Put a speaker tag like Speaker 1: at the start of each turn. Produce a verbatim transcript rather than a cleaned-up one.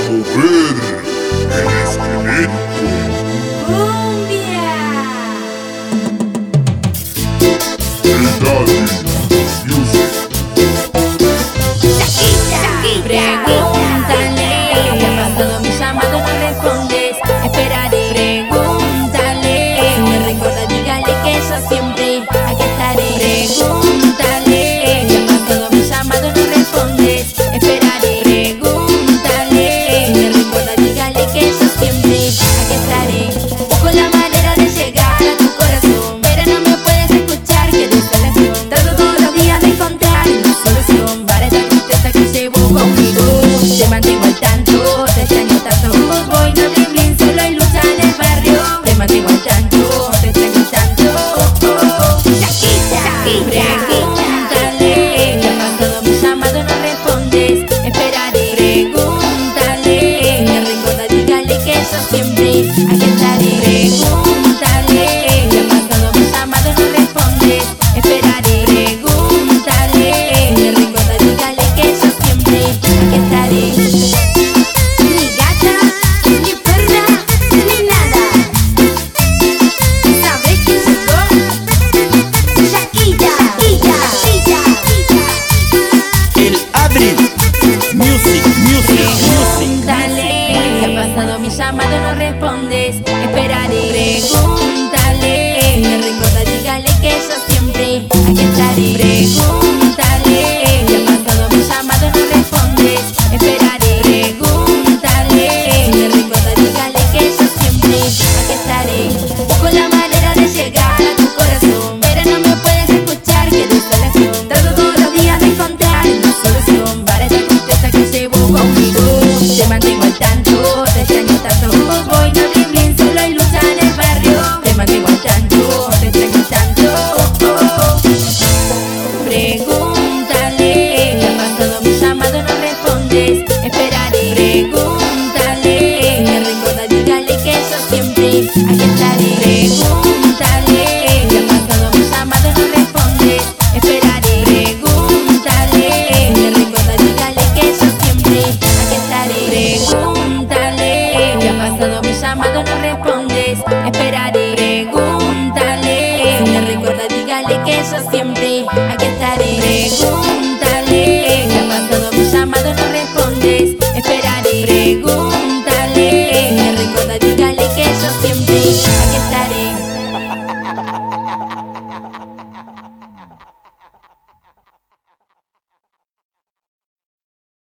Speaker 1: mover el esqueleto.
Speaker 2: ¡Cumbia!
Speaker 1: El Daddy Music.
Speaker 2: Pregúntale, ¿qué ha pasado? Mi llamado no respondes. Esperaré, pregúntale. Si me recuerda, dígale que yo siempre aquí estaré. Pregúntale, ¿qué ha pasado? Mi llamado no respondes. Esperaré, pregúntale. Si me recuerda, dígale que yo siempre aquí estaré. Busco la manera de llegar a tu corazón, pero no me puedes escuchar, que desolación. Trato todos los días de encontrar una solución para esta tristeza que llevo conmigo. Te mantengo al tanto, te extraño tanto. Voy, no tiemblen, solo hay lucha en el barrio. Te mantengo al tanto, te extraño tanto. Shakira, pregúntale, ¿qué ha pasado? Mi llamado no respondes. Esperaré, pregúntale. Me recuerda, dígale que yo siempre aquí estaré. Pregúntale, ¿qué ha pasado? Mi llamado no respondes. Esperaré, pregúntale. Me recuerda, dígale que yo siempre aquí estaré. Ni gata, ni perra, ni nada. ¿Sabes quién llegó? Shakira, Shakira, Shakira.
Speaker 3: El Abril Music, Music, Music.
Speaker 2: Pregúntale, ¿qué ha pasado? Mi llamado no respondes. Esperaré, pregúntale. Me recuerda, dígale que yo siempre aquí estaré. Pregúntale, ¿qué ha pasado? Mi llamado no respondes. Esperaré, pregúntale. Me recuerda, dígale que yo siempre aquí estaré. Busco la manera de llegar a tu corazón, pero no me puedes escuchar, que desolación. Trato todos los días de encontrar una solución para esta tristeza que llevo conmigo. Te mantengo al tanto, te extraño tanto. Voy, no tiemblen, solo hay lucha en el barrio. Te mantengo al tanto, te extraño tanto. Pregúntale, ¿qué ha pasado? Mi llamado no respondes. Esperaré, pregúntale.